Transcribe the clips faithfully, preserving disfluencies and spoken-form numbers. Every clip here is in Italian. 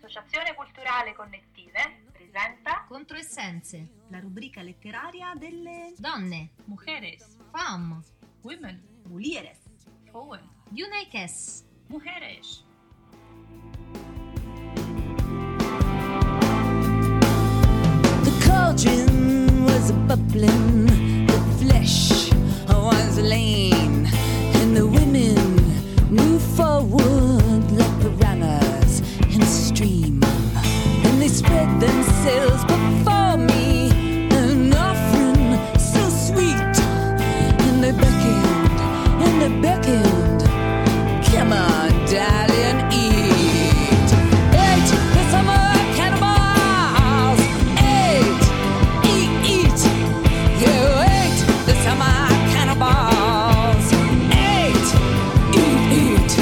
L'Associazione Culturale Connettive presenta Controessenze, la rubrica letteraria delle donne, mujeres, femme, women, mulieres, Frauen, Junekes. mujeres. The cauldron was bubbling, the flesh was lean, and the women moved forward like piranhas in a stream, and they spread themselves before me, an offering so sweet, and they beckoned, and they beckoned, come on, darling, eat, eat the summer cannibals, eat, eat, eat, you ate the summer cannibals, eat, eat, eat.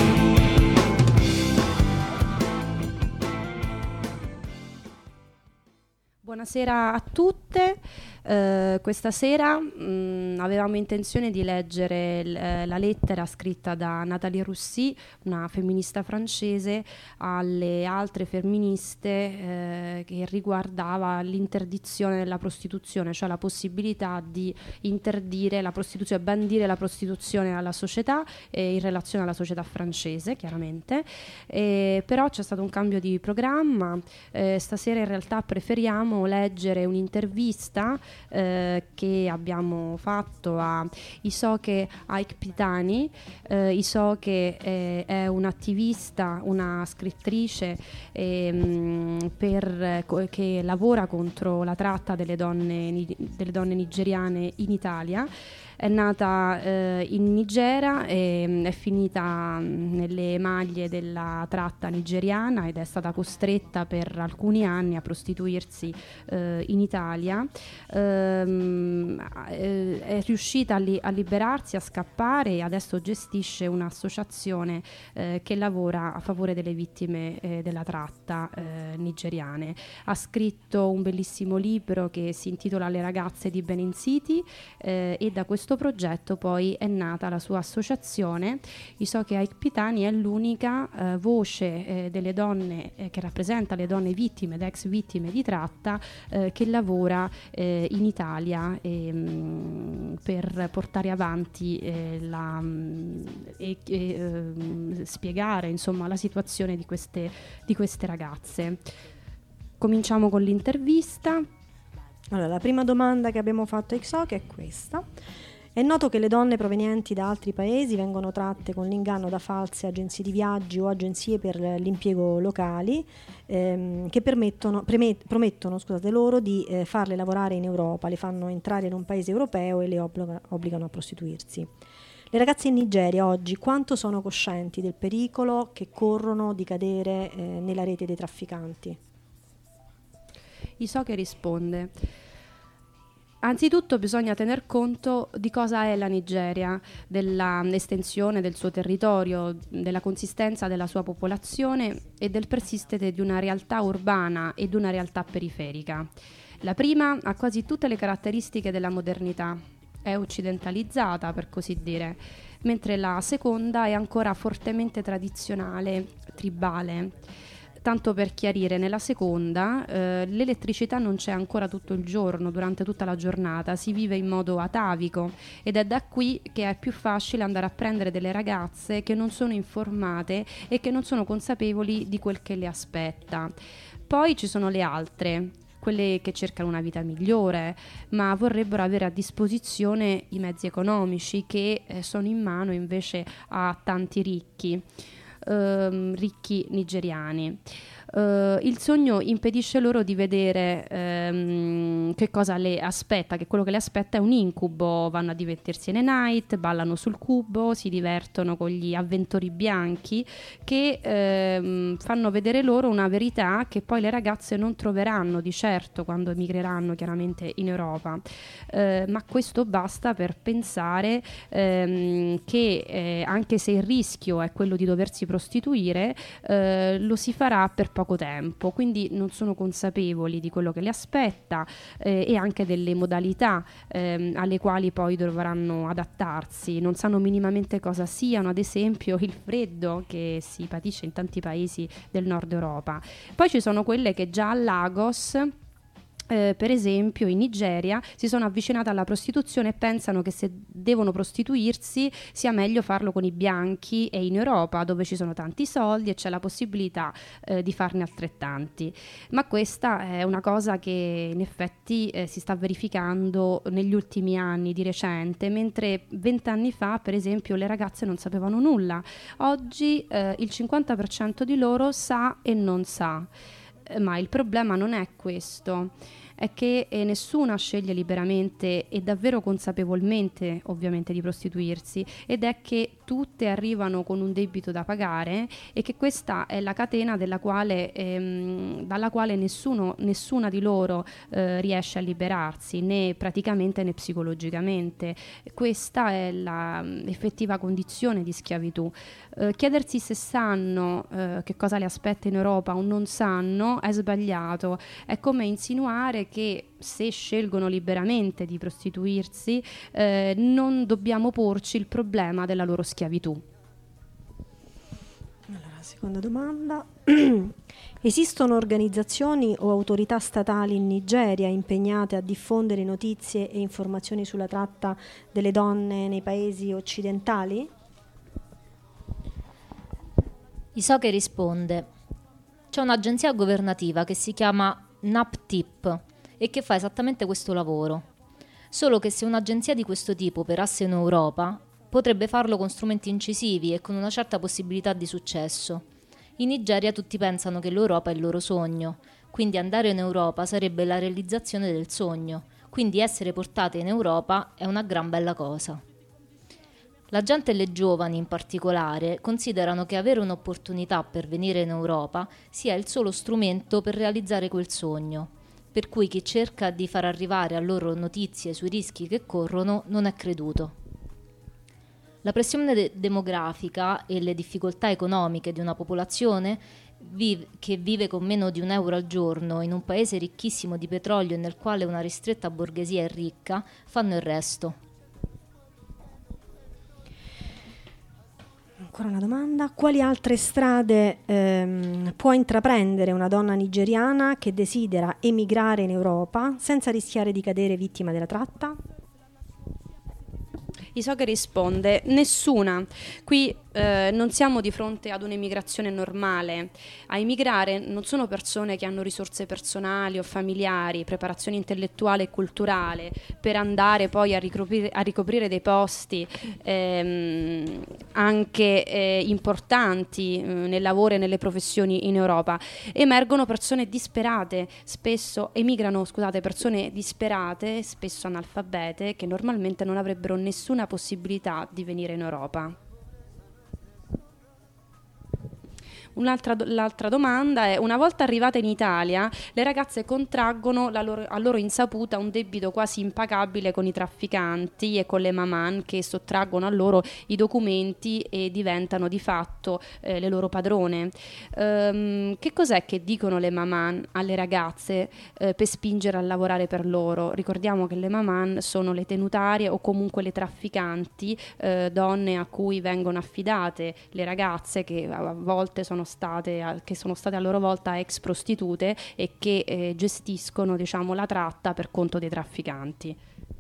Buonasera a tutte. Eh, questa sera mh, avevamo intenzione di leggere l- eh, la lettera scritta da Nathalie Roussy, una femminista francese, alle altre femministe eh, che riguardava l'interdizione della prostituzione, cioè la possibilità di interdire la prostituzione, bandire la prostituzione alla società e in relazione alla società francese, chiaramente. E però c'è stato un cambio di programma. Eh, stasera in realtà preferiamo leggere un'intervista Eh, che abbiamo fatto a Isoke Aikpitani. eh, Isoke eh, è un'attivista, una scrittrice eh, mh, per, co- che lavora contro la tratta delle donne, ni- delle donne nigeriane in Italia. È nata eh, in Nigeria e mh, è finita mh, nelle maglie della tratta nigeriana ed è stata costretta per alcuni anni a prostituirsi eh, in Italia. Ehm, eh, è riuscita a, li- a liberarsi, a scappare e adesso gestisce un'associazione eh, che lavora a favore delle vittime eh, della tratta eh, nigeriane. Ha scritto un bellissimo libro che si intitola Le ragazze di Benin City eh, e da questo progetto poi è nata la sua associazione. Isoke Aikpitani è l'unica eh, voce eh, delle donne eh, che rappresenta le donne vittime ed ex vittime di tratta eh, che lavora eh, in Italia eh, mh, per portare avanti eh, la, mh, e, e eh, spiegare insomma la situazione di queste, di queste ragazze. Cominciamo con l'intervista. Allora, la prima domanda che abbiamo fatto a Isoke è questa. È noto che le donne provenienti da altri paesi vengono tratte con l'inganno da false agenzie di viaggi o agenzie per l'impiego locali ehm, che permettono, premet- promettono scusate, loro di eh, farle lavorare in Europa, le fanno entrare in un paese europeo e le obbliga- obbligano a prostituirsi. Le ragazze in Nigeria oggi quanto sono coscienti del pericolo che corrono di cadere eh, nella rete dei trafficanti? Isoke risponde: anzitutto bisogna tener conto di cosa è la Nigeria, dell'estensione del suo territorio, della consistenza della sua popolazione e del persistere di una realtà urbana e di una realtà periferica. La prima ha quasi tutte le caratteristiche della modernità, è occidentalizzata per così dire, mentre la seconda è ancora fortemente tradizionale, tribale. Tanto per chiarire, nella seconda eh, l'elettricità non c'è ancora tutto il giorno, durante tutta la giornata, si vive in modo atavico ed è da qui che è più facile andare a prendere delle ragazze che non sono informate e che non sono consapevoli di quel che le aspetta. Poi ci sono le altre, quelle che cercano una vita migliore, ma vorrebbero avere a disposizione i mezzi economici che eh, sono in mano invece a tanti ricchi. Ehm, ricchi nigeriani. Uh, il sogno impedisce loro di vedere um, che cosa le aspetta, che quello che le aspetta è un incubo. Vanno a divertirsi nei night, ballano sul cubo, si divertono con gli avventori bianchi che um, fanno vedere loro una verità che poi le ragazze non troveranno di certo quando emigreranno chiaramente in Europa, uh, ma questo basta per pensare um, che eh, anche se il rischio è quello di doversi prostituire, uh, lo si farà per poco tempo, quindi non sono consapevoli di quello che li aspetta eh, e anche delle modalità ehm, alle quali poi dovranno adattarsi. Non sanno minimamente cosa siano, ad esempio, il freddo che si patisce in tanti paesi del nord Europa. Poi ci sono quelle che già a Lagos, Eh, per esempio in Nigeria, si sono avvicinate alla prostituzione e pensano che se devono prostituirsi sia meglio farlo con i bianchi e in Europa, dove ci sono tanti soldi e c'è la possibilità eh, di farne altrettanti. Ma questa è una cosa che in effetti eh, si sta verificando negli ultimi anni, di recente, mentre vent'anni fa, per esempio, le ragazze non sapevano nulla. Oggi eh, il cinquanta per cento di loro sa e non sa. Ma il problema non è questo, è che eh, nessuna sceglie liberamente e davvero consapevolmente, ovviamente, di prostituirsi, ed è che tutte arrivano con un debito da pagare e che questa è la catena della quale, ehm, dalla quale nessuno, nessuna di loro eh, riesce a liberarsi, né praticamente né psicologicamente. Questa è la um, effettiva condizione di schiavitù. Eh, chiedersi se sanno eh, che cosa le aspetta in Europa o non sanno è sbagliato. È come insinuare che se scelgono liberamente di prostituirsi eh, non dobbiamo porci il problema della loro schiavitù. Allora, seconda domanda. Esistono organizzazioni o autorità statali in Nigeria impegnate a diffondere notizie e informazioni sulla tratta delle donne nei paesi occidentali? Isoke risponde: c'è un'agenzia governativa che si chiama NAPTIP e che fa esattamente questo lavoro. Solo che se un'agenzia di questo tipo operasse in Europa, potrebbe farlo con strumenti incisivi e con una certa possibilità di successo. In Nigeria tutti pensano che l'Europa è il loro sogno, quindi andare in Europa sarebbe la realizzazione del sogno, quindi essere portate in Europa è una gran bella cosa. La gente e le giovani in particolare considerano che avere un'opportunità per venire in Europa sia il solo strumento per realizzare quel sogno, per cui chi cerca di far arrivare a loro notizie sui rischi che corrono non è creduto. La pressione de- demografica e le difficoltà economiche di una popolazione vive, che vive con meno di un euro al giorno in un paese ricchissimo di petrolio e nel quale una ristretta borghesia è ricca, fanno il resto. Ancora una domanda. Quali altre strade ehm, può intraprendere una donna nigeriana che desidera emigrare in Europa senza rischiare di cadere vittima della tratta? Isoke risponde: nessuna. Qui eh, non siamo di fronte ad un'emigrazione normale. A emigrare non sono persone che hanno risorse personali o familiari, preparazione intellettuale e culturale per andare poi a ricoprire, a ricoprire dei posti ehm, anche eh, importanti eh, nel lavoro e nelle professioni in Europa. Emergono persone disperate, spesso emigrano, scusate, persone disperate, spesso analfabete, che normalmente non avrebbero nessuna possibilità di venire in Europa. Un'altra do- l'altra domanda è: una volta arrivate in Italia, le ragazze contraggono la loro, a loro insaputa un debito quasi impagabile con i trafficanti e con le maman che sottraggono a loro i documenti e diventano di fatto eh, le loro padrone. Ehm, che cos'è che dicono le maman alle ragazze eh, per spingere a lavorare per loro? Ricordiamo che le maman sono le tenutarie o comunque le trafficanti, eh, donne a cui vengono affidate le ragazze che a volte sono state che sono state a loro volta ex prostitute e che eh, gestiscono, diciamo, la tratta per conto dei trafficanti.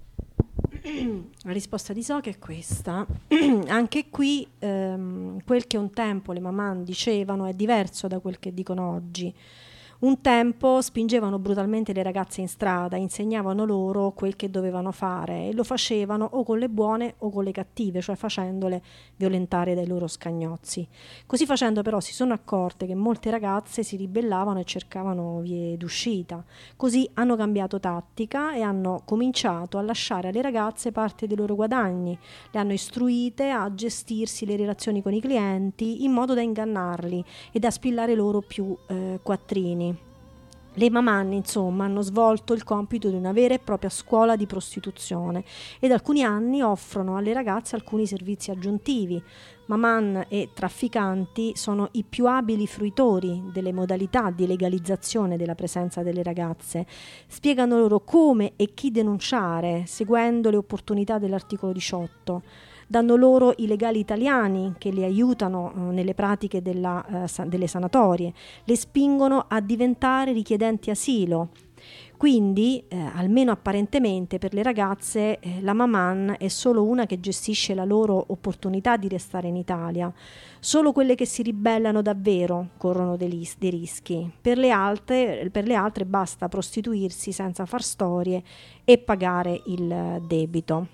La risposta di Isoke è questa. Anche qui ehm, quel che un tempo le maman dicevano è diverso da quel che dicono oggi. Un tempo spingevano brutalmente le ragazze in strada, insegnavano loro quel che dovevano fare e lo facevano o con le buone o con le cattive, cioè facendole violentare dai loro scagnozzi. Così facendo però si sono accorte che molte ragazze si ribellavano e cercavano vie d'uscita. Così hanno cambiato tattica e hanno cominciato a lasciare alle ragazze parte dei loro guadagni, le hanno istruite a gestirsi le relazioni con i clienti in modo da ingannarli e da spillare loro più eh, quattrini. Le mamanne, insomma, hanno svolto il compito di una vera e propria scuola di prostituzione e da alcuni anni offrono alle ragazze alcuni servizi aggiuntivi. Maman e trafficanti sono i più abili fruitori delle modalità di legalizzazione della presenza delle ragazze. Spiegano loro come e chi denunciare, seguendo le opportunità dell'articolo diciotto. Danno loro i legali italiani che le aiutano eh, nelle pratiche della, eh, sa- delle sanatorie, le spingono a diventare richiedenti asilo. Quindi, eh, almeno apparentemente, per le ragazze eh, la maman è solo una che gestisce la loro opportunità di restare in Italia. Solo quelle che si ribellano davvero corrono dei, lis- dei rischi. Per le, altre, per le altre basta prostituirsi senza far storie e pagare il debito.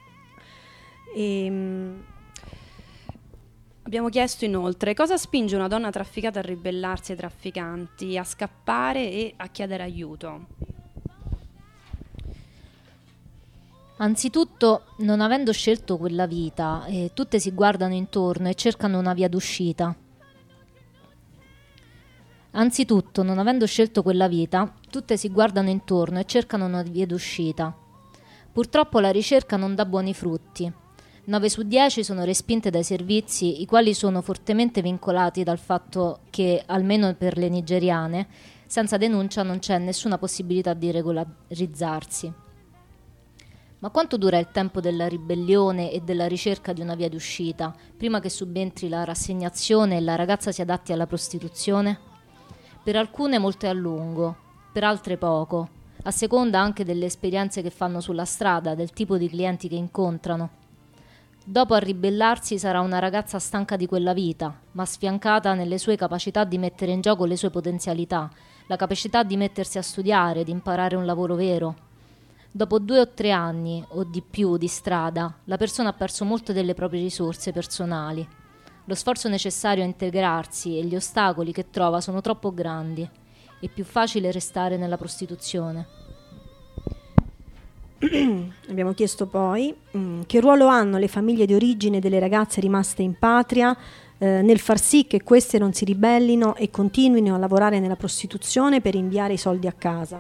Ehm... Abbiamo chiesto inoltre cosa spinge una donna trafficata a ribellarsi ai trafficanti, a scappare e a chiedere aiuto. Anzitutto, non avendo scelto quella vita, eh, tutte si guardano intorno e cercano una via d'uscita. Anzitutto, non avendo scelto quella vita, tutte si guardano intorno e cercano una via d'uscita. Purtroppo la ricerca non dà buoni frutti. nove su dieci sono respinte dai servizi, i quali sono fortemente vincolati dal fatto che, almeno per le nigeriane, senza denuncia non c'è nessuna possibilità di regolarizzarsi. Ma quanto dura il tempo della ribellione e della ricerca di una via d'uscita, prima che subentri la rassegnazione e la ragazza si adatti alla prostituzione? Per alcune molto è a lungo, per altre poco, a seconda anche delle esperienze che fanno sulla strada, del tipo di clienti che incontrano. Dopo a ribellarsi sarà una ragazza stanca di quella vita, ma sfiancata nelle sue capacità di mettere in gioco le sue potenzialità, la capacità di mettersi a studiare, di imparare un lavoro vero. Dopo due o tre anni, o di più, di strada, la persona ha perso molte delle proprie risorse personali. Lo sforzo necessario a integrarsi e gli ostacoli che trova sono troppo grandi. È più facile restare nella prostituzione. Abbiamo chiesto poi mh, che ruolo hanno le famiglie di origine delle ragazze rimaste in patria eh, nel far sì che queste non si ribellino e continuino a lavorare nella prostituzione per inviare i soldi a casa.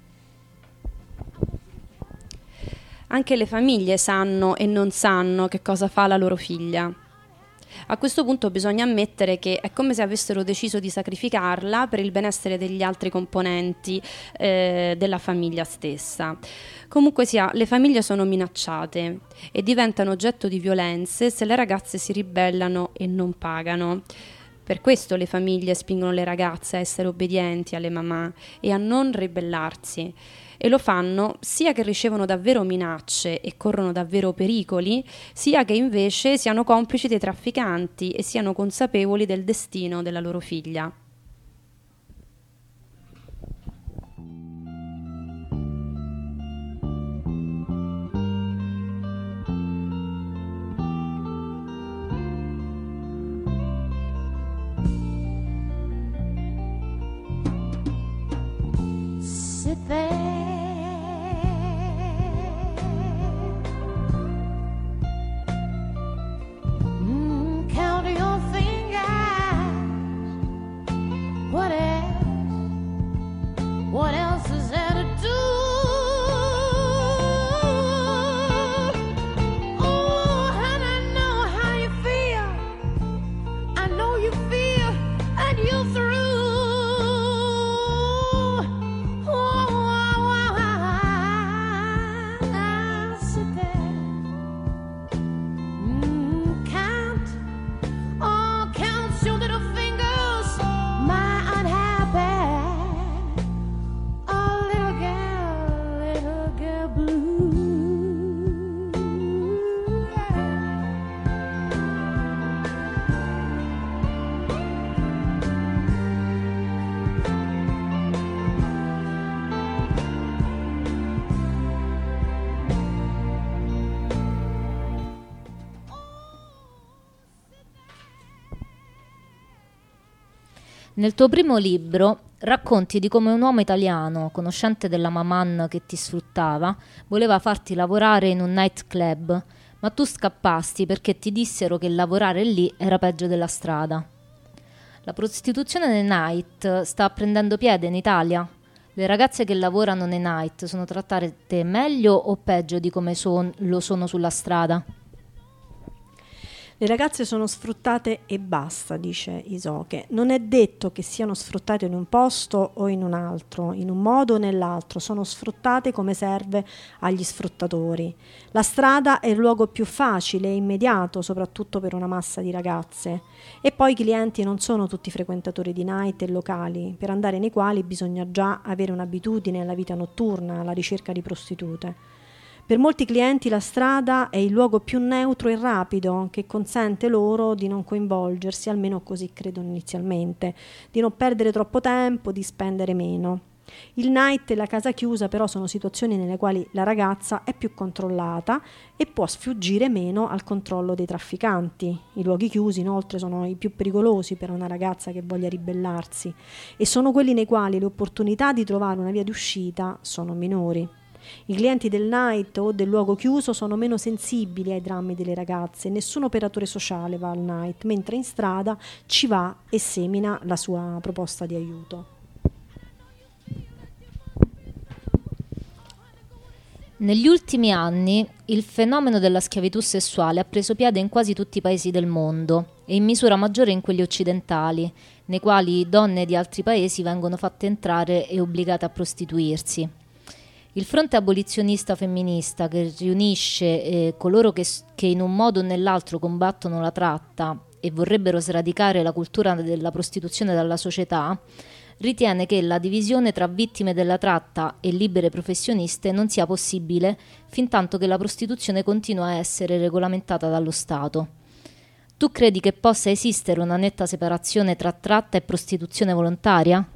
Anche le famiglie sanno e non sanno che cosa fa la loro figlia. A questo punto bisogna ammettere che è come se avessero deciso di sacrificarla per il benessere degli altri componenti eh, della famiglia stessa. Comunque sia, le famiglie sono minacciate e diventano oggetto di violenze se le ragazze si ribellano e non pagano. Per questo le famiglie spingono le ragazze a essere obbedienti alle mamà e a non ribellarsi. E lo fanno sia che ricevono davvero minacce e corrono davvero pericoli, sia che invece siano complici dei trafficanti e siano consapevoli del destino della loro figlia. Sit there. What else? What else is there to do? Oh, and I know how you feel. I know you feel, and you're through. Oh, I sit there, mm, count, oh, count your little fingers. Nel tuo primo libro racconti di come un uomo italiano, conoscente della maman che ti sfruttava, voleva farti lavorare in un nightclub, ma tu scappasti perché ti dissero che lavorare lì era peggio della strada. La prostituzione nei night sta prendendo piede in Italia. Le ragazze che lavorano nei night sono trattate meglio o peggio di come son- lo sono sulla strada? Le ragazze sono sfruttate e basta, dice Isoke. Non è detto che siano sfruttate in un posto o in un altro, in un modo o nell'altro, sono sfruttate come serve agli sfruttatori. La strada è il luogo più facile e immediato, soprattutto per una massa di ragazze. E poi i clienti non sono tutti frequentatori di night e locali, per andare nei quali bisogna già avere un'abitudine alla vita notturna, alla ricerca di prostitute. Per molti clienti la strada è il luogo più neutro e rapido che consente loro di non coinvolgersi, almeno così credono inizialmente, di non perdere troppo tempo, di spendere meno. Il night e la casa chiusa però sono situazioni nelle quali la ragazza è più controllata e può sfuggire meno al controllo dei trafficanti. I luoghi chiusi inoltre sono i più pericolosi per una ragazza che voglia ribellarsi e sono quelli nei quali le opportunità di trovare una via d'uscita sono minori. I clienti del night o del luogo chiuso sono meno sensibili ai drammi delle ragazze, nessun operatore sociale va al night, mentre in strada ci va e semina la sua proposta di aiuto. Negli ultimi anni il fenomeno della schiavitù sessuale ha preso piede in quasi tutti i paesi del mondo e in misura maggiore in quelli occidentali, nei quali donne di altri paesi vengono fatte entrare e obbligate a prostituirsi. Il fronte abolizionista femminista, che riunisce eh, coloro che, che in un modo o nell'altro combattono la tratta e vorrebbero sradicare la cultura della prostituzione dalla società, ritiene che la divisione tra vittime della tratta e libere professioniste non sia possibile fintanto che la prostituzione continua a essere regolamentata dallo Stato. Tu credi che possa esistere una netta separazione tra tratta e prostituzione volontaria?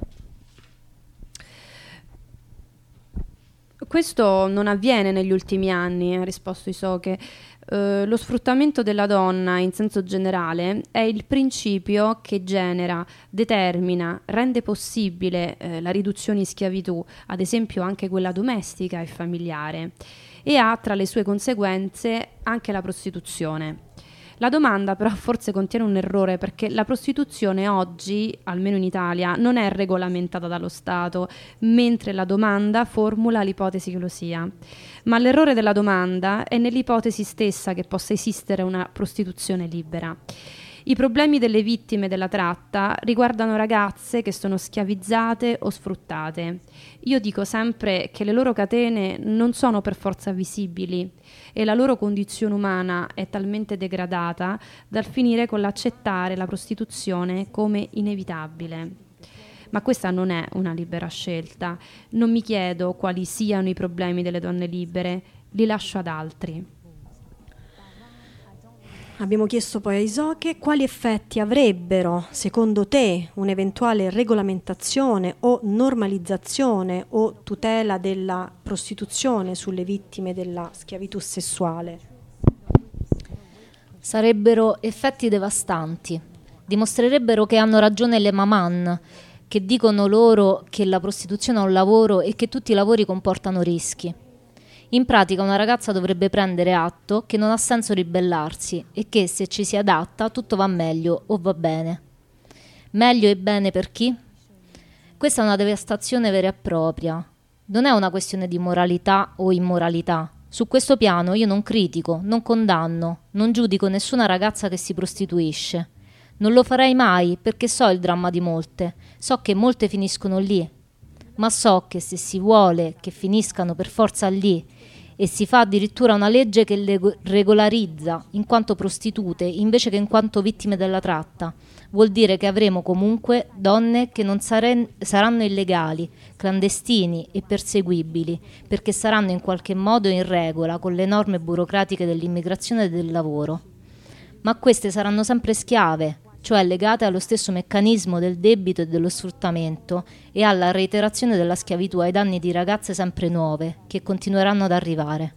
Questo non avviene negli ultimi anni, ha risposto Isoke. Uh, lo sfruttamento della donna in senso generale è il principio che genera, determina, rende possibile eh, la riduzione in schiavitù, ad esempio anche quella domestica e familiare, e ha tra le sue conseguenze anche la prostituzione. La domanda però forse contiene un errore, perché la prostituzione oggi, almeno in Italia, non è regolamentata dallo Stato, mentre la domanda formula l'ipotesi che lo sia. Ma l'errore della domanda è nell'ipotesi stessa che possa esistere una prostituzione libera. I problemi delle vittime della tratta riguardano ragazze che sono schiavizzate o sfruttate. Io dico sempre che le loro catene non sono per forza visibili e la loro condizione umana è talmente degradata dal finire con l'accettare la prostituzione come inevitabile. Ma questa non è una libera scelta. Non mi chiedo quali siano i problemi delle donne libere, li lascio ad altri. Abbiamo chiesto poi a Isoke quali effetti avrebbero, secondo te, un'eventuale regolamentazione o normalizzazione o tutela della prostituzione sulle vittime della schiavitù sessuale. Sarebbero effetti devastanti. Dimostrerebbero che hanno ragione le maman, che dicono loro che la prostituzione è un lavoro e che tutti i lavori comportano rischi. In pratica una ragazza dovrebbe prendere atto che non ha senso ribellarsi e che se ci si adatta tutto va meglio o va bene. Meglio e bene per chi? Questa è una devastazione vera e propria. Non è una questione di moralità o immoralità. Su questo piano io non critico, non condanno, non giudico nessuna ragazza che si prostituisce. Non lo farei mai perché so il dramma di molte, so che molte finiscono lì, ma so che se si vuole che finiscano per forza lì e si fa addirittura una legge che le regolarizza in quanto prostitute invece che in quanto vittime della tratta, vuol dire che avremo comunque donne che non sare- saranno illegali, clandestini e perseguibili, perché saranno in qualche modo in regola con le norme burocratiche dell'immigrazione e del lavoro. Ma queste saranno sempre schiave, cioè legate allo stesso meccanismo del debito e dello sfruttamento e alla reiterazione della schiavitù ai danni di ragazze sempre nuove, che continueranno ad arrivare.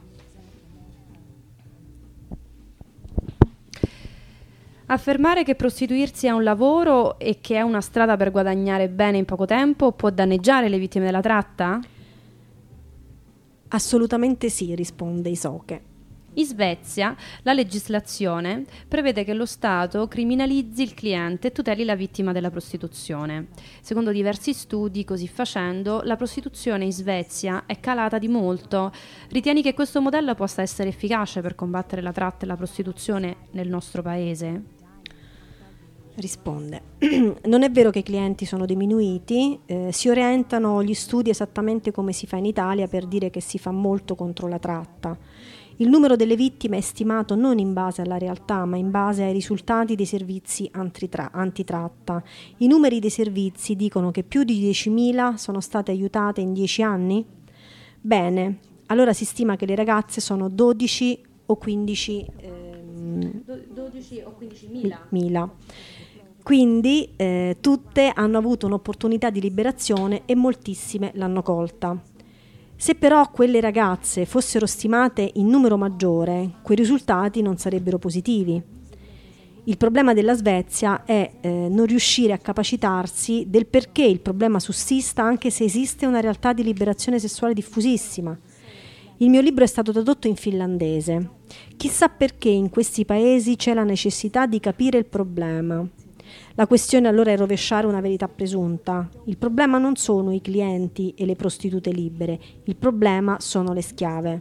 Affermare che prostituirsi è un lavoro e che è una strada per guadagnare bene in poco tempo può danneggiare le vittime della tratta? Assolutamente sì, risponde Isoke. In Svezia la legislazione prevede che lo Stato criminalizzi il cliente e tuteli la vittima della prostituzione. Secondo diversi studi, così facendo, la prostituzione in Svezia è calata di molto. Ritieni che questo modello possa essere efficace per combattere la tratta e la prostituzione nel nostro paese? Risponde. Non è vero che i clienti sono diminuiti, eh, si orientano gli studi esattamente come si fa in Italia per dire che si fa molto contro la tratta. Il numero delle vittime è stimato non in base alla realtà, ma in base ai risultati dei servizi antitra- antitratta. I numeri dei servizi dicono che più di diecimila sono state aiutate in dieci anni? Bene, allora si stima che le ragazze sono dodici o quindici ehm, dodici o quindici mila. Quindi eh, tutte hanno avuto un'opportunità di liberazione e moltissime l'hanno colta. Se però quelle ragazze fossero stimate in numero maggiore, quei risultati non sarebbero positivi. Il problema della Svezia è eh, non riuscire a capacitarsi del perché il problema sussista anche se esiste una realtà di liberazione sessuale diffusissima. Il mio libro è stato tradotto in finlandese. Chissà perché in questi paesi c'è la necessità di capire il problema. La questione allora è rovesciare una verità presunta. Il problema non sono i clienti e le prostitute libere, il problema sono le schiave.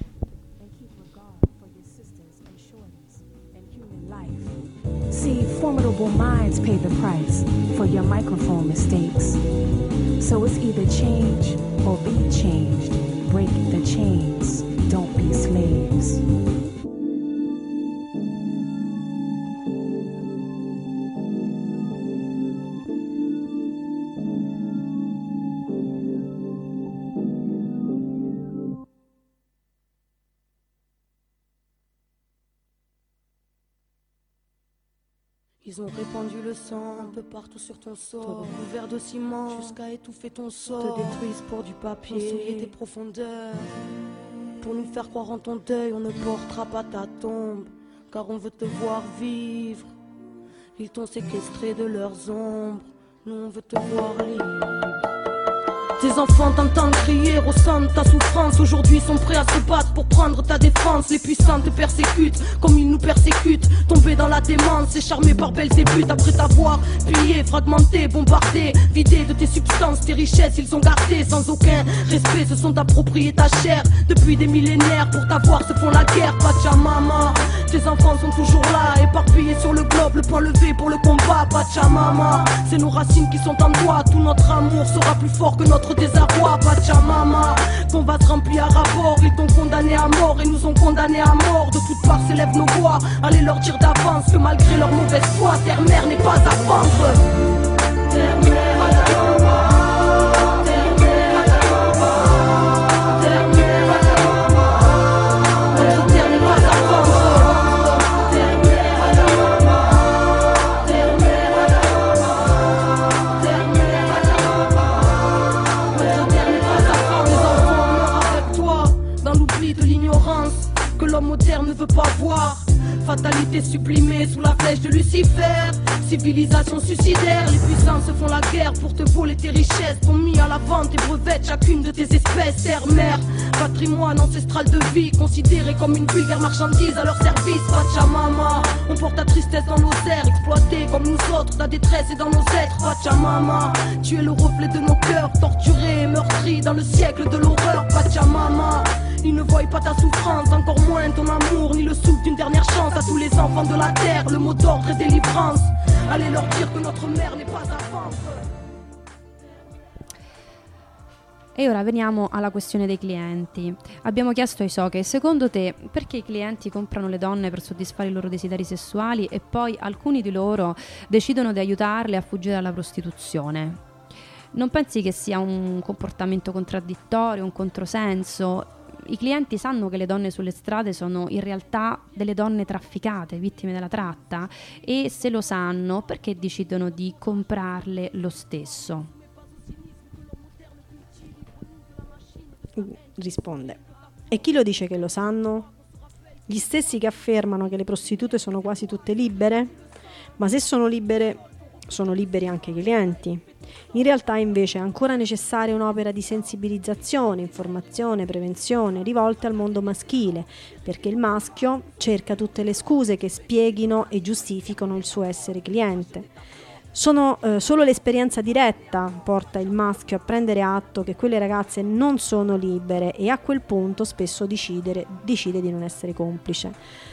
See, formidable minds pay the price for your microphone mistakes. So it's either change or be changed. Break the chains, don't be slaves. Ils ont répandu le sang un peu partout sur ton sort, couvert de ciment jusqu'à étouffer ton sort, te détruisent pour du papier, souiller tes profondeurs. Pour nous faire croire en ton deuil, on ne portera pas ta tombe, car on veut te voir vivre. Ils t'ont séquestré de leurs ombres, nous on veut te voir libre. Tes enfants t'entendent crier, ressentent ta souffrance. Aujourd'hui sont prêts à se battre pour prendre ta défense. Les puissants te persécutent comme ils nous persécutent. Tombés dans la démence et charmés par belles buts. Après t'avoir pillé, fragmenté, bombardé, vidé de tes substances, tes richesses ils ont gardé sans aucun respect, se sont appropriés ta chair. Depuis des millénaires pour t'avoir se font la guerre. Pachamama, tes enfants sont toujours là, éparpillés sur le globe, le point levé pour le combat. Pachamama, c'est nos racines qui sont en toi. Tout notre amour sera plus fort que notre désarroi. Pachamama, ton vase rempli à rapport. Ils t'ont condamné à mort et nous ont condamnés à mort. De toutes parts s'élèvent nos voix, allez leur dire d'avance que malgré leur mauvaise foi, terre-mère n'est pas à vendre. Terre-mère à ta maman. L'homme moderne ne veut pas voir. Fatalité sublimée sous la flèche de Lucifer. Civilisation suicidaire, les puissants se font la guerre pour te voler tes richesses. T'ont mis à la vente et brevettes chacune de tes espèces. Terre-mère, patrimoine ancestral de vie, considéré comme une vulgaire marchandise à leur service. Pachamama, on porte ta tristesse dans nos airs, exploité comme nous autres, ta détresse est dans nos êtres. Pachamama, tu es le reflet de nos cœurs, torturés et meurtris dans le siècle de l'horreur. Pachamama, ils ne voient pas ta souffrance, encore moins ton amour, ni le souffle d'une dernière chance à tous les enfants de la terre. Le mot d'ordre est délivrance. Allez leur dire que notre mère n'est pas à vendre. E ora veniamo alla questione dei clienti. Abbiamo chiesto a Isoke, secondo te perché i clienti comprano le donne per soddisfare i loro desideri sessuali e poi alcuni di loro decidono di aiutarle a fuggire dalla prostituzione? Non pensi che sia un comportamento contraddittorio, un controsenso? I clienti sanno che le donne sulle strade sono in realtà delle donne trafficate, vittime della tratta, e se lo sanno, perché decidono di comprarle lo stesso? Risponde. E chi lo dice che lo sanno? Gli stessi che affermano che le prostitute sono quasi tutte libere? Ma se sono libere, sono liberi anche i clienti. In realtà invece è ancora necessaria un'opera di sensibilizzazione, informazione, prevenzione rivolte al mondo maschile, perché il maschio cerca tutte le scuse che spieghino e giustificano il suo essere cliente. Sono, eh, solo l'esperienza diretta porta il maschio a prendere atto che quelle ragazze non sono libere e a quel punto spesso decidere, decide di non essere complice.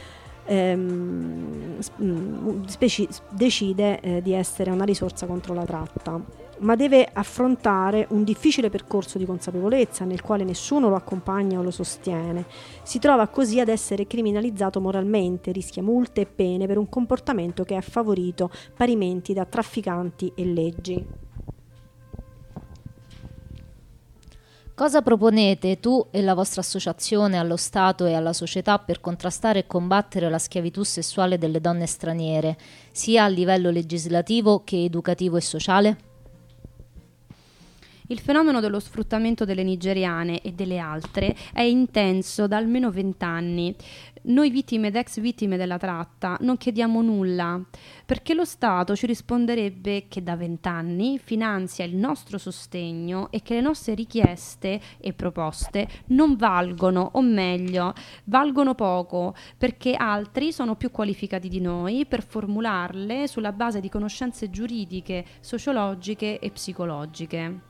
Ehm, speci- decide eh, di essere una risorsa contro la tratta, ma deve affrontare un difficile percorso di consapevolezza nel quale nessuno lo accompagna o lo sostiene. Si trova così ad essere criminalizzato moralmente, rischia multe e pene per un comportamento che è favorito parimenti da trafficanti e leggi. Cosa proponete tu e la vostra associazione allo Stato e alla società per contrastare e combattere la schiavitù sessuale delle donne straniere, sia a livello legislativo che educativo e sociale? Il fenomeno dello sfruttamento delle nigeriane e delle altre è intenso da almeno vent'anni. Noi vittime ed ex vittime della tratta non chiediamo nulla, perché lo Stato ci risponderebbe che da vent'anni finanzia il nostro sostegno e che le nostre richieste e proposte non valgono, o meglio, valgono poco, perché altri sono più qualificati di noi per formularle sulla base di conoscenze giuridiche, sociologiche e psicologiche.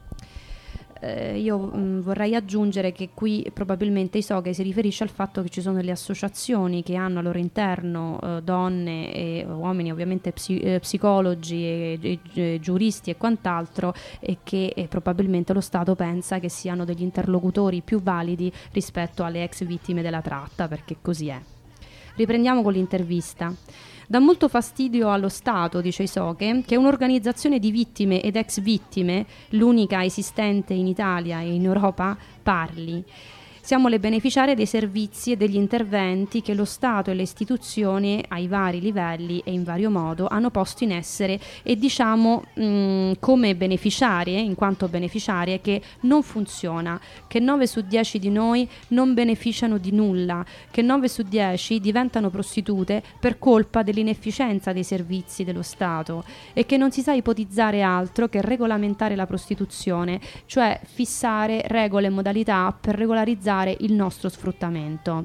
Eh, io mh, vorrei aggiungere che qui probabilmente I S O G E si riferisce al fatto che ci sono delle associazioni che hanno al loro interno eh, donne e uomini, ovviamente psi- eh, psicologi e, e, e giuristi e quant'altro, e che eh, probabilmente lo Stato pensa che siano degli interlocutori più validi rispetto alle ex vittime della tratta, perché così è. Riprendiamo con l'intervista. Dà molto fastidio allo Stato, dice I S O G E, che un'organizzazione di vittime ed ex vittime, l'unica esistente in Italia e in Europa, parli. Siamo le beneficiarie dei servizi e degli interventi che lo Stato e le istituzioni ai vari livelli e in vario modo hanno posto in essere, e diciamo mh, come beneficiarie, in quanto beneficiarie, che non funziona, che nove su dieci di noi non beneficiano di nulla, che nove su dieci diventano prostitute per colpa dell'inefficienza dei servizi dello Stato e che non si sa ipotizzare altro che regolamentare la prostituzione, cioè fissare regole e modalità per regolarizzare il nostro sfruttamento.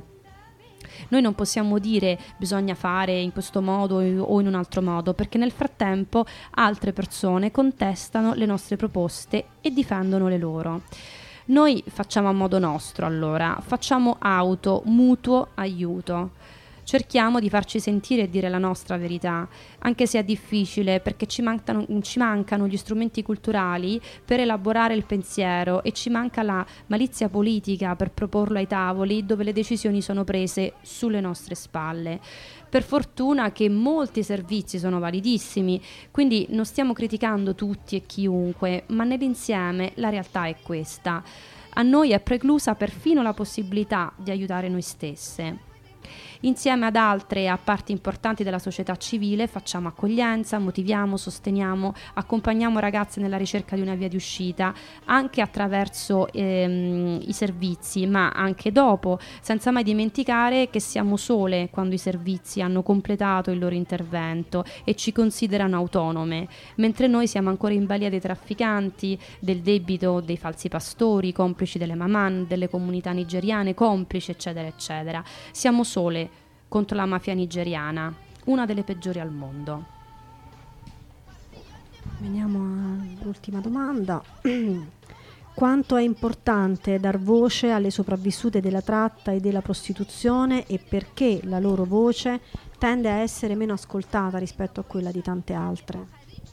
Noi non possiamo dire bisogna fare in questo modo o in un altro modo, perché nel frattempo altre persone contestano le nostre proposte e difendono le loro. Noi facciamo a modo nostro, allora, facciamo auto, mutuo, aiuto. Cerchiamo di farci sentire e dire la nostra verità, anche se è difficile, perché ci mancano, ci mancano gli strumenti culturali per elaborare il pensiero e ci manca la malizia politica per proporlo ai tavoli dove le decisioni sono prese sulle nostre spalle. Per fortuna che molti servizi sono validissimi, quindi non stiamo criticando tutti e chiunque, ma nell'insieme la realtà è questa. A noi è preclusa perfino la possibilità di aiutare noi stesse. Insieme ad altre a parti importanti della società civile facciamo accoglienza, motiviamo, sosteniamo, accompagniamo ragazze nella ricerca di una via di uscita, anche attraverso ehm, i servizi, ma anche dopo, senza mai dimenticare che siamo sole quando i servizi hanno completato il loro intervento e ci considerano autonome, mentre noi siamo ancora in balia dei trafficanti, del debito dei falsi pastori, complici delle maman, delle comunità nigeriane, complici, eccetera, eccetera. Siamo sole contro la mafia nigeriana, una delle peggiori al mondo. Veniamo all'ultima domanda. Quanto è importante dar voce alle sopravvissute della tratta e della prostituzione, e perché la loro voce tende a essere meno ascoltata rispetto a quella di tante altre?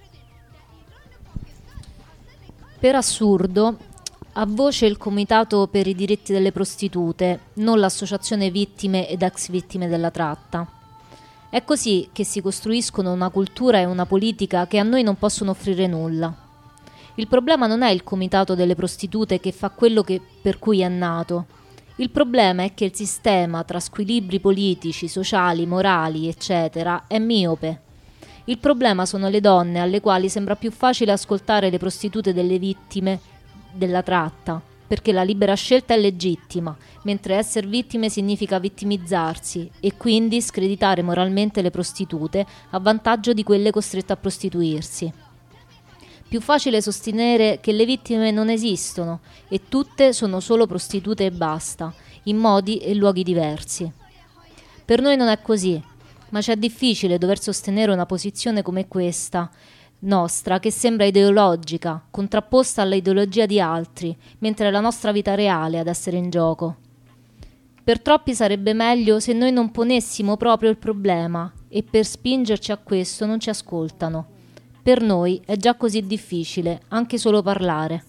Per assurdo, ha voce il Comitato per i diritti delle prostitute, non l'Associazione Vittime ed Ex Vittime della Tratta. È così che si costruiscono una cultura e una politica che a noi non possono offrire nulla. Il problema non è il Comitato delle prostitute che fa quello che, per cui è nato. Il problema è che il sistema, tra squilibri politici, sociali, morali, eccetera, è miope. Il problema sono le donne alle quali sembra più facile ascoltare le prostitute delle vittime della tratta, perché la libera scelta è legittima, mentre essere vittime significa vittimizzarsi e quindi screditare moralmente le prostitute a vantaggio di quelle costrette a prostituirsi. Più facile sostenere che le vittime non esistono e tutte sono solo prostitute e basta, in modi e luoghi diversi. Per noi non è così, ma c'è difficile dover sostenere una posizione come questa, nostra, che sembra ideologica, contrapposta all'ideologia di altri, mentre è la nostra vita reale ad essere in gioco. Per troppi sarebbe meglio se noi non ponessimo proprio il problema e per spingerci a questo non ci ascoltano. Per noi è già così difficile, anche solo parlare.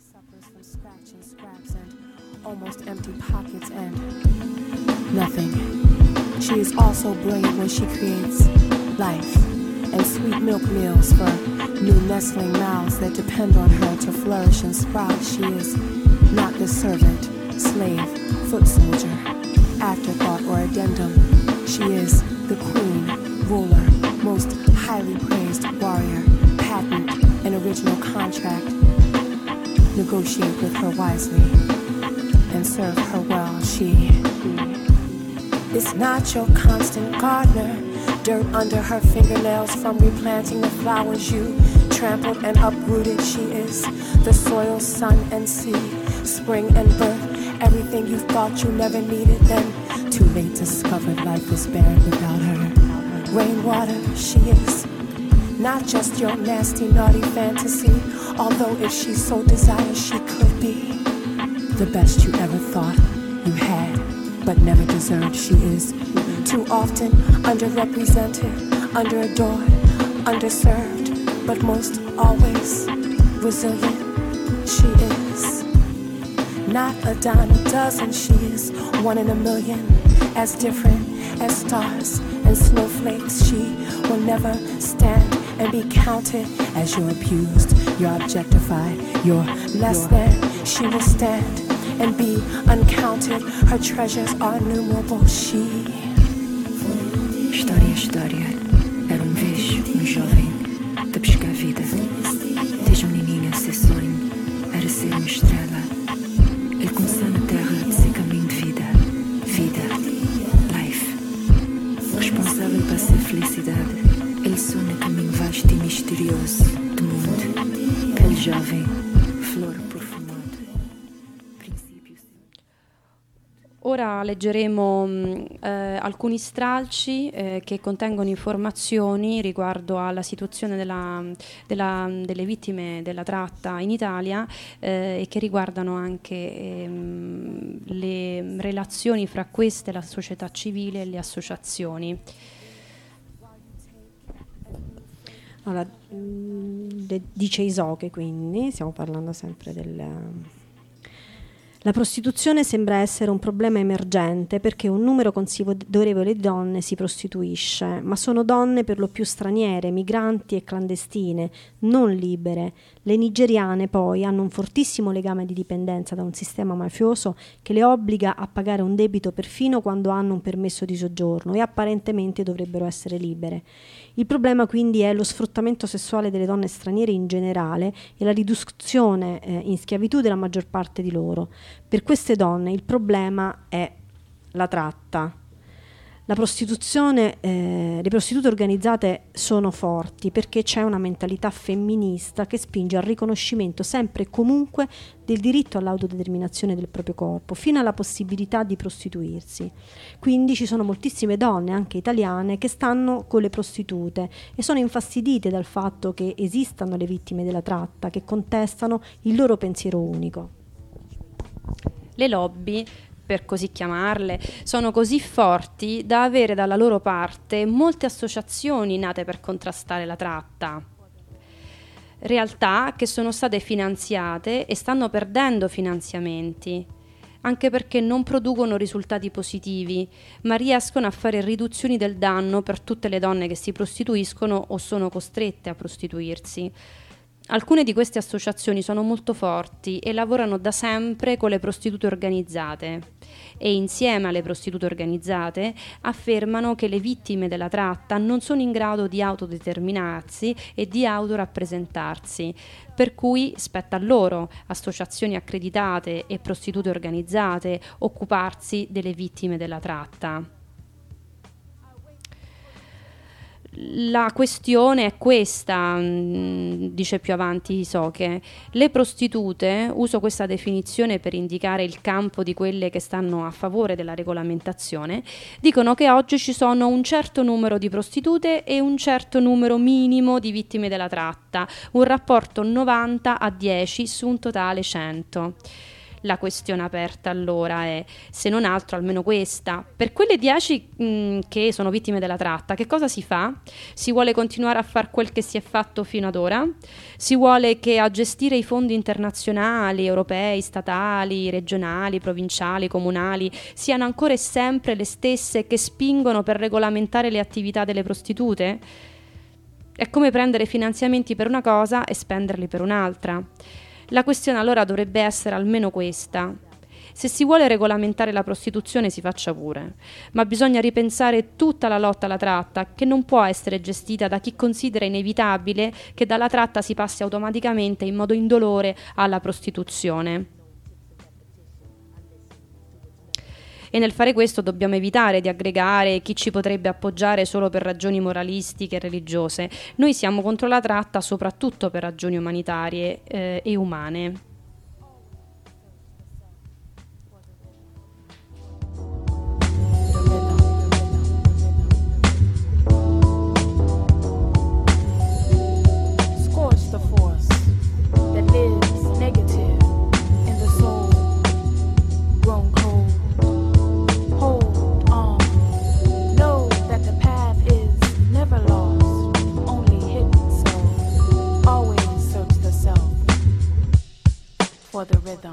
Almost empty pockets and nothing. She is also brilliant when she creates life and sweet milk meals for new nestling mouths that depend on her to flourish and sprout. She is not the servant, slave, foot soldier, afterthought or addendum. She is the queen, ruler, most highly praised warrior, patent and original contract. Negotiate with her wisely and serve her well. She is not your constant gardener, dirt under her fingernails from replanting the flowers you trampled and uprooted. She is the soil, sun and sea, spring and birth, everything you thought you never needed, then too late discovered life is barren without her. Rainwater, she is not just your nasty, naughty fantasy, although if she so desires, she could be the best you ever thought you had, but never deserved. She is too often underrepresented, underadored, underserved, but most always resilient. She is not a dime a dozen, she is one in a million, as different as stars and snowflakes. She will never stand and be counted as you're abused, you're objectified, you're less than. She will stand and be uncounted, her treasures are innumerable. She História, história. Era um vez um jovem de pescar vida. Desde um menininho seu sonho era ser uma estrela. Ele começou na terra seu caminho de vida. Vida, life. Responsável para ser felicidade. Ele só no caminho vasto e misterioso do mundo. Aquele jovem, flor perfumada. Ora leggeremo mh, eh, alcuni stralci eh, che contengono informazioni riguardo alla situazione della, della, delle vittime della tratta in Italia eh, e che riguardano anche ehm, le relazioni fra queste, la società civile e le associazioni. Allora, mh, de- dice Isoche, quindi stiamo parlando sempre del... La prostituzione sembra essere un problema emergente perché un numero considerevole di donne si prostituisce, ma sono donne per lo più straniere, migranti e clandestine, non libere. Le nigeriane poi hanno un fortissimo legame di dipendenza da un sistema mafioso che le obbliga a pagare un debito perfino quando hanno un permesso di soggiorno e apparentemente dovrebbero essere libere. Il problema quindi è lo sfruttamento sessuale delle donne straniere in generale e la riduzione eh, in schiavitù della maggior parte di loro. Per queste donne il problema è la tratta. La prostituzione, eh, le prostitute organizzate sono forti perché c'è una mentalità femminista che spinge al riconoscimento sempre e comunque del diritto all'autodeterminazione del proprio corpo, fino alla possibilità di prostituirsi. Quindi ci sono moltissime donne, anche italiane, che stanno con le prostitute e sono infastidite dal fatto che esistano le vittime della tratta, che contestano il loro pensiero unico. Le lobby, per così chiamarle, sono così forti da avere dalla loro parte molte associazioni nate per contrastare la tratta. Realtà che sono state finanziate e stanno perdendo finanziamenti, anche perché non producono risultati positivi, ma riescono a fare riduzioni del danno per tutte le donne che si prostituiscono o sono costrette a prostituirsi. Alcune di queste associazioni sono molto forti e lavorano da sempre con le prostitute organizzate e insieme alle prostitute organizzate affermano che le vittime della tratta non sono in grado di autodeterminarsi e di autorappresentarsi, per cui spetta a loro, associazioni accreditate e prostitute organizzate, occuparsi delle vittime della tratta. La questione è questa, dice più avanti Hisoke. Le prostitute, uso questa definizione per indicare il campo di quelle che stanno a favore della regolamentazione, dicono che oggi ci sono un certo numero di prostitute e un certo numero minimo di vittime della tratta, un rapporto novanta a dieci su un totale cento. La questione aperta allora è, se non altro, almeno questa: per quelle dieci mh, che sono vittime della tratta, che cosa si fa? Si vuole continuare a far quel che si è fatto fino ad ora? Si vuole che a gestire i fondi internazionali, europei, statali, regionali, provinciali, comunali siano ancora e sempre le stesse che spingono per regolamentare le attività delle prostitute? È come prendere finanziamenti per una cosa e spenderli per un'altra. La questione allora dovrebbe essere almeno questa: se si vuole regolamentare la prostituzione si faccia pure, ma bisogna ripensare tutta la lotta alla tratta, che non può essere gestita da chi considera inevitabile che dalla tratta si passi automaticamente in modo indolore alla prostituzione. E nel fare questo dobbiamo evitare di aggregare chi ci potrebbe appoggiare solo per ragioni moralistiche e religiose. Noi siamo contro la tratta soprattutto per ragioni umanitarie eh, e umane. Scorch the force that lives negative in the soul, grown cold. Hold on. Know that the path is never lost, only hidden. So always search the self for the rhythm.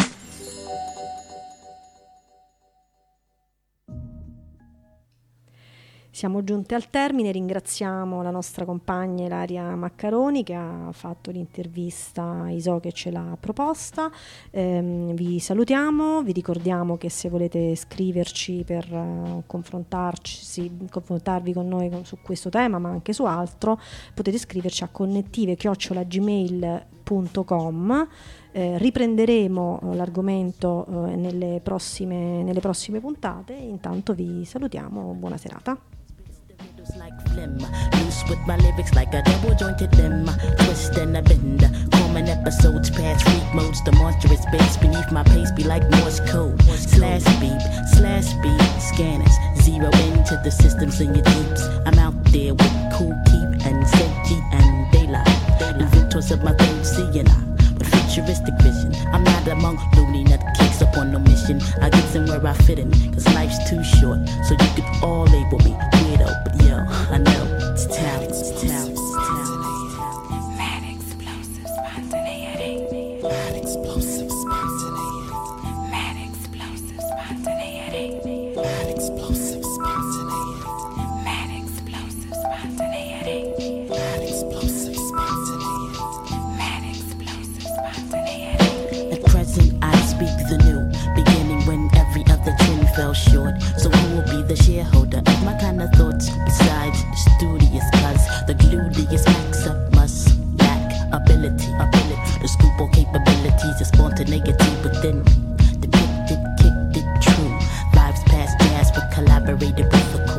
Siamo giunti al termine, ringraziamo la nostra compagna Ilaria Maccaroni che ha fatto l'intervista a Hisoke e ce l'ha proposta. Ehm, vi salutiamo, vi ricordiamo che se volete scriverci per uh, confrontarci, sì, confrontarvi con noi con, su questo tema ma anche su altro, potete scriverci a connettive chiocciola gmail punto com. Eh, riprenderemo uh, l'argomento uh, nelle prossime, nelle prossime puntate. Intanto vi salutiamo, buona serata. Like phlegm, loose with my lyrics like a double jointed limb, twist and a bend, common episodes past freak modes, the monstrous bass beneath my pace be like Morse code, slash beep, slash speed, scanners, zero into the systems in your jeeps, I'm out there with Cool Keep and Senji and Daylight, inventors of my third seeing eye, with futuristic vision, I'm not among loony nut kicks up on no mission, I get somewhere I fit in, cause life's too short, so you could all label me weirdo, but yo, I know it's talent, it's talent, it's talent. Mad explosive spontaneity. Mad explosive spontaneity. Mad explosive spontaneity. Mad explosive spontaneity. Mad explosive spontaneity. Mad explosive spontaneity. Mad explosive spontaneity. At present I speak the new, beginning when every other trend fell short. So who will be the shareholder of my kind of thoughts besides the studious? Cause the gluteus max up must lack ability, ability. The scoop or capabilities of spontaneity within. Depicted, kicked it true. Lives past jazz but collaborated with the